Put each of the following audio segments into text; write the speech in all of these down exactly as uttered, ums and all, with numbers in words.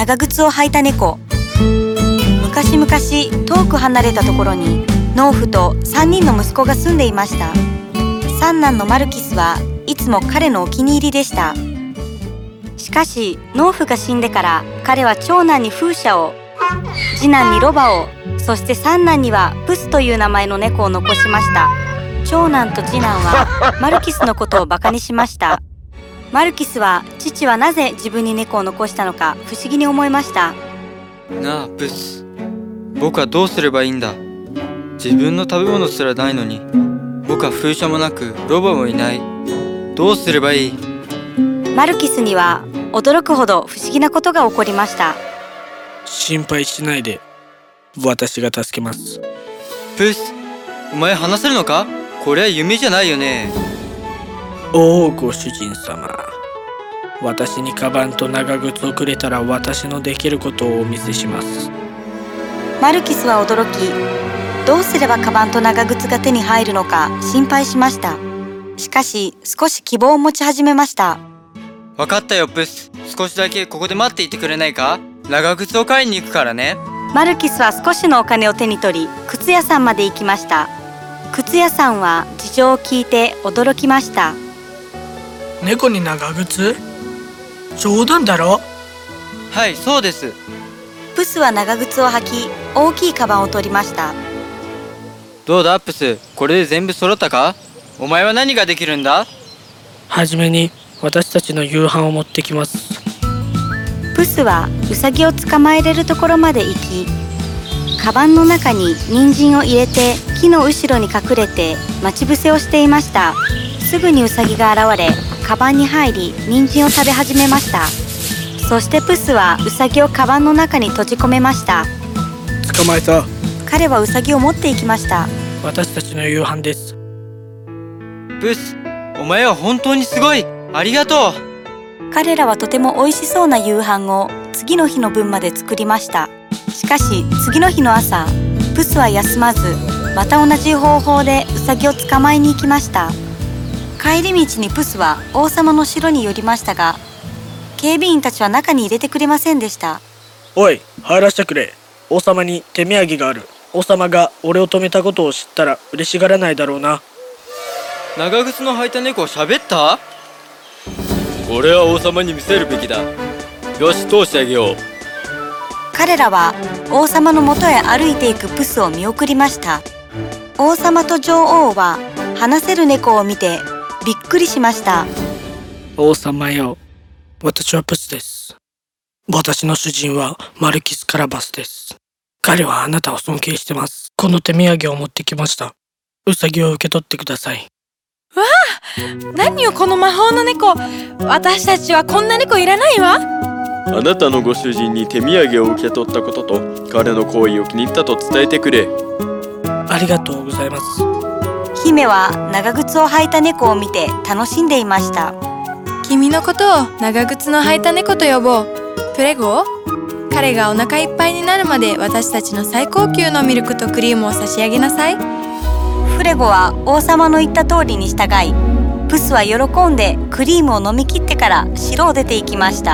長靴を履いた猫。昔々遠く離れたところに農夫とさんにんの息子が住んでいました。三男のマルキスはいつも彼のお気に入りでした。しかし農夫が死んでから彼は長男に風車を、次男にロバを、そして三男にはプスという名前の猫を残しました。長男と次男はマルキスのことをバカにしました。マルキスは父はなぜ自分に猫を残したのか不思議に思いました。 なあプス、僕はどうすればいいんだ。自分の食べ物すらないのに、僕は風車もなくロバもいない。どうすればいい？ マルキスには驚くほど不思議なことが起こりました。 心配しないで、私が助けます。 プス、お前話せるのか？これは夢じゃないよね。 おお、ご主人様、私にカバンと長靴をくれたら私のできることをお見せします。 マルキスは驚き、どうすればカバンと長靴が手に入るのか心配しました。しかし少し希望を持ち始めました。 わかったよプス、少しだけここで待っていてくれないか？長靴を買いに行くからね。 マルキスは少しのお金を手に取り、靴屋さんまで行きました。靴屋さんは事情を聞いて驚きました。 猫に長靴？冗談だろ？ はい、そうです。 プスは長靴を履き、大きいカバンを取りました。 どうだプス、これで全部揃ったか？お前は何ができるんだ？ はじめに私たちの夕飯を持ってきます。 プスはウサギを捕まえれるところまで行き、カバンの中に人参を入れて木の後ろに隠れて待ち伏せをしていました。すぐにウサギが現れ、カバンに入り人参を食べ始めました。そしてプスはウサギをカバンの中に閉じ込めました。 捕まえた。 彼はウサギを持っていきました。 私たちの夕飯です。 プス、お前は本当にすごい。ありがとう。 彼らはとても美味しそうな夕飯を次の日の分まで作りました。しかし次の日の朝、プスは休まずまた同じ方法でウサギを捕まえに行きました。帰り道にプスは王様の城に寄りましたが、警備員たちは中に入れてくれませんでした。 おい、入らせてくれ。王様に手土産がある。王様が俺を止めたことを知ったら嬉しがらないだろうな。 長靴の履いた猫は喋った？これは王様に見せるべきだ。よし、通してあげよう。 彼らは王様のもとへ歩いていくプスを見送りました。王様と女王は話せる猫を見てびっくりしました。 王様よ、私はプスです。私の主人はマルキス・カラバスです。彼はあなたを尊敬してます。この手土産を持ってきました。ウサギを受け取ってください。 わあ、何よこの魔法の猫。私たちはこんな猫いらないわ。 あなたのご主人に手土産を受け取ったことと彼の行為を気に入ったと伝えてくれ。 ありがとうございます。 姫は長靴を履いた猫を見て楽しんでいました。 君のことを長靴の履いた猫と呼ぼう。プレゴ、彼がお腹いっぱいになるまで私たちの最高級のミルクとクリームを差し上げなさい。 フレゴは王様の言った通りに従い、プスは喜んでクリームを飲み切ってから城を出て行きました。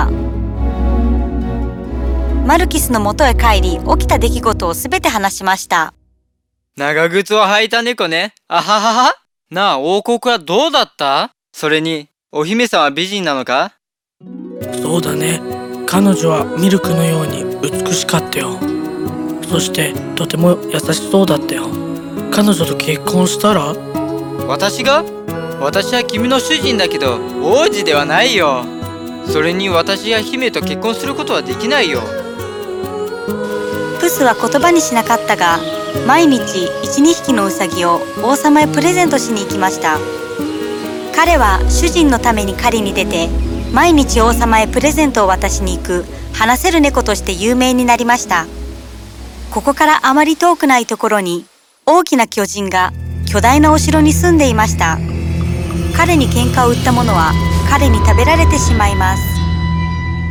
マルキスの元へ帰り、起きた出来事をすべて話しました。 長靴を履いた猫ね。あははは。なあ、王国はどうだった？それにお姫様は美人なのか？ そうだね。彼女はミルクのように美しかったよ。そしてとても優しそうだったよ。彼女と結婚したら？ 私が？私は君の主人だけど王子ではないよ。それに私や姫と結婚することはできないよ。 プスは言葉にしなかったが、毎日いち、にひきのウサギを王様へプレゼントしに行きました。彼は主人のために狩りに出て、毎日王様へプレゼントを渡しに行く話せる猫として有名になりました。ここからあまり遠くないところに大きな巨人が巨大なお城に住んでいました。彼に喧嘩を売った者は彼に食べられてしまいます。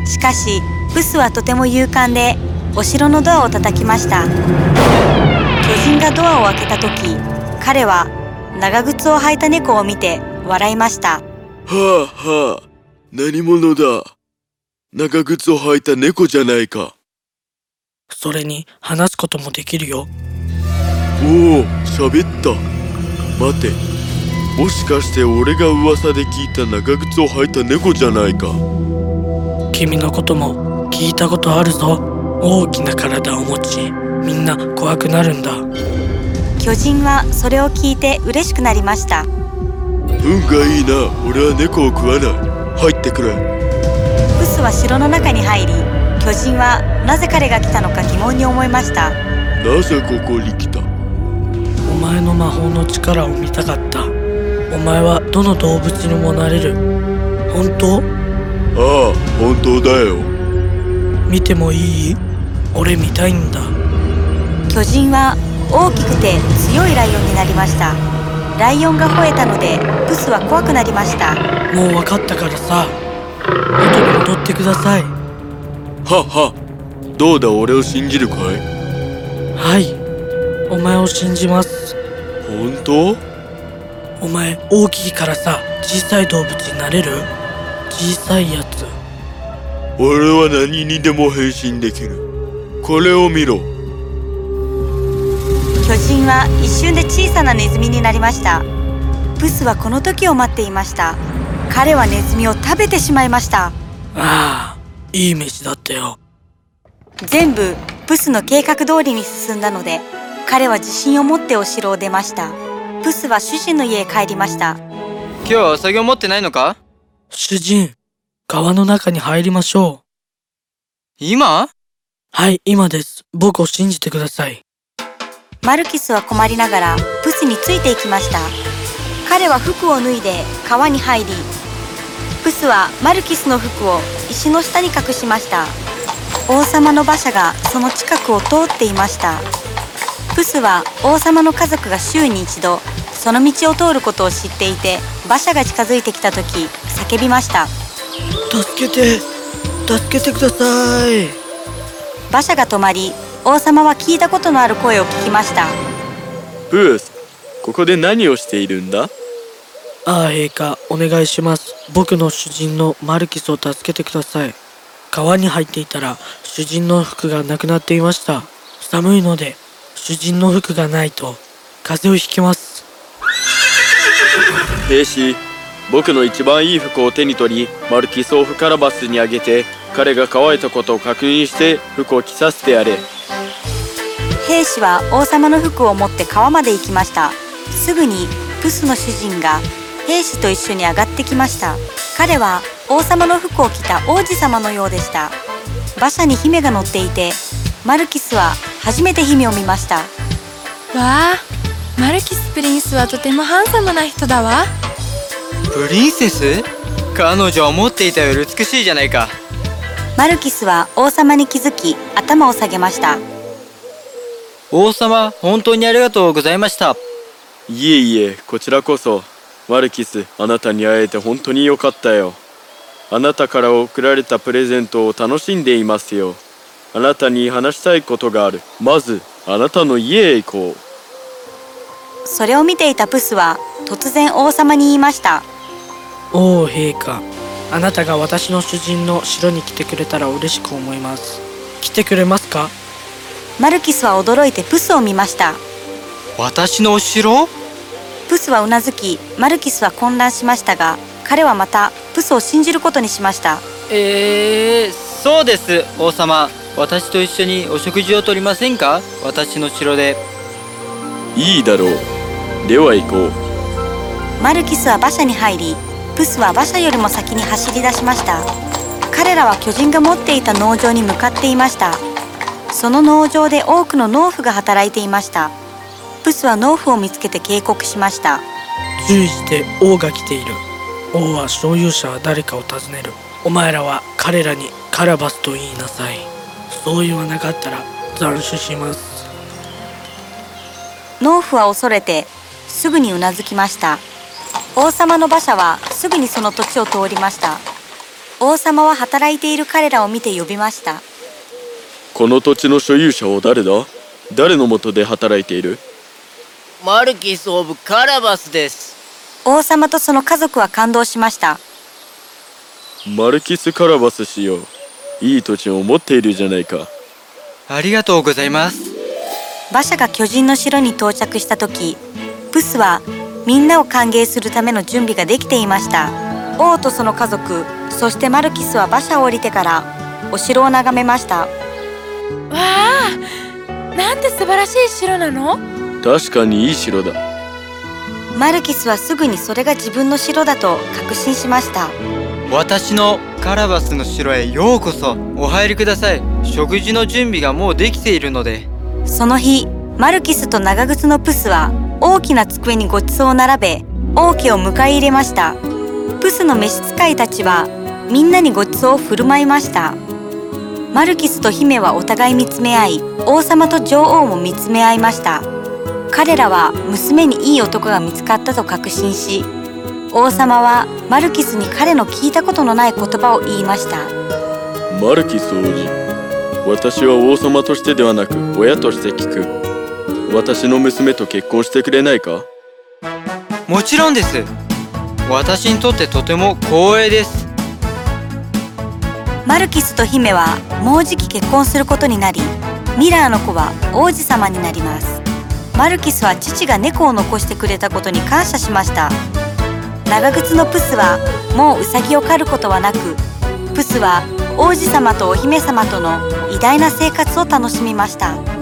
しかしプスはとても勇敢でお城のドアを叩きました。巨人がドアを開けた時、彼は長靴を履いた猫を見て笑いました。 はあはあ、何者だ。 長靴を履いた猫じゃないか。 それに話すこともできるよ。 おお、喋った。待て、もしかして俺が噂で聞いた長靴を履いた猫じゃないか。 君のことも聞いたことあるぞ。大きな体を持ち、みんな怖くなるんだ。 巨人はそれを聞いて嬉しくなりました。 運がいいな。俺は猫を食わない。入ってくれ。 プスは城の中に入り、巨人はなぜ彼が来たのか疑問に思いました。 なぜここに来た？ お前の魔法の力を見たかった。お前はどの動物にもなれる。本当？ ああ、本当だよ。 見てもいい？俺見たいんだ。 巨人は大きくて強いライオンになりました。ライオンが吠えたのでプスは怖くなりました。 もう分かったからさ、元に戻ってください。 はっは。どうだ、俺を信じるかい？ はい、お前を信じます。 本当？ お前大きいからさ、小さい動物になれる？小さいやつ。 俺は何にでも変身できる。これを見ろ。 巨人は一瞬で小さなネズミになりました。プスはこの時を待っていました。彼はネズミを食べてしまいました。 ああ、いい飯だったよ。 全部プスの計画通りに進んだので、彼は自信を持ってお城を出ました。プスは主人の家へ帰りました。 今日はウサギを持ってないのか？ 主人、川の中に入りましょう。 今？ はい、今です。僕を信じてください。 マルキスは困りながらプスについていきました。彼は服を脱いで川に入り、プスはマルキスの服を石の下に隠しました。王様の馬車がその近くを通っていました。プスは王様の家族が週に一度その道を通ることを知っていて、馬車が近づいてきた時叫びました。 助けて、助けてください。 馬車が止まり、王様は聞いたことのある声を聞きました。 プース、ここで何をしているんだ？ ああ、陛下、お願いします。僕の主人のマルキスを助けてください。川に入っていたら主人の服がなくなっていました。寒いので主人の服がないと風邪をひきます。 兵士、僕の一番いい服を手に取り、マルキスをフカラバスにあげて、彼が乾いたことを確認して服を着させてやれ。 兵士は王様の服を持って川まで行きました。すぐにプスの主人が兵士と一緒に上がってきました。彼は王様の服を着た王子様のようでした。馬車に姫が乗っていて、マルキスは初めて姫を見ました。 わあ、マルキスプリンスはとてもハンサムな人だわ。 プリンセス？彼女は思っていたより美しいじゃないか。 マルキスは王様に気づき頭を下げました。 王様、本当にありがとうございました。 いえいえ、こちらこそ。マルキス、あなたに会えて本当に良かったよ。あなたから贈られたプレゼントを楽しんでいますよ。あなたに話したいことがある。まずあなたの家へ行こう。 それを見ていたプスは突然王様に言いました。 おお、陛下、あなたが私の主人の城に来てくれたら嬉しく思います。来てくれますか？ マルキスは驚いてプスを見ました。 私のお城？ プスはうなずき、マルキスは混乱しましたが、彼はまたプスを信じることにしました。 えー、そうです、王様。私と一緒にお食事をとりませんか？私の城で。 いいだろう。では行こう。 マルキスは馬車に入り、プスは馬車よりも先に走り出しました。彼らは巨人が持っていた農場に向かっていました。その農場で多くの農夫が働いていました。プスは農夫を見つけて警告しました。 注意して、王が来ている。王は所有者は誰かを尋ねる。お前らは彼らにカラバスと言いなさい。そう言わなかったら斬首します。 農夫は恐れてすぐにうなずきました。王様の馬車はすぐにその土地を通りました。王様は働いている彼らを見て呼びました。 この土地の所有者は誰だ？誰の下で働いている？ マルキス・オブ・カラバスです。 王様とその家族は感動しました。 マルキス・カラバス氏よ、 いい土地を持っているじゃないか。 ありがとうございます。 馬車が巨人の城に到着した時、プスはみんなを歓迎するための準備ができていました。王とその家族、そしてマルキスは馬車を降りてからお城を眺めました。 わあ、なんて素晴らしい城なの。 確かにいい城だ。 マルキスはすぐにそれが自分の城だと確信しました。 私のカラバスの城へようこそ。お入りください。食事の準備がもうできているので。 その日、マルキスと長靴のプスは大きな机にごちそうを並べ、王家を迎え入れました。プスの召使いたちはみんなにごちそうを振る舞いました。マルキスと姫はお互い見つめ合い、王様と女王も見つめ合いました。彼らは娘にいい男が見つかったと確信し、王様はマルキスに彼の聞いたことのない言葉を言いました。 マルキス王子、私は王様としてではなく親として聞く。私の娘と結婚してくれないか。 もちろんです。私にとってとても光栄です。 マルキスと姫はもうじき結婚することになり、ミラーの子は王子様になります。マルキスは父が猫を残してくれたことに感謝しました。長靴のプスはもうウサギを狩ることはなく、プスは王子様とお姫様との偉大な生活を楽しみました。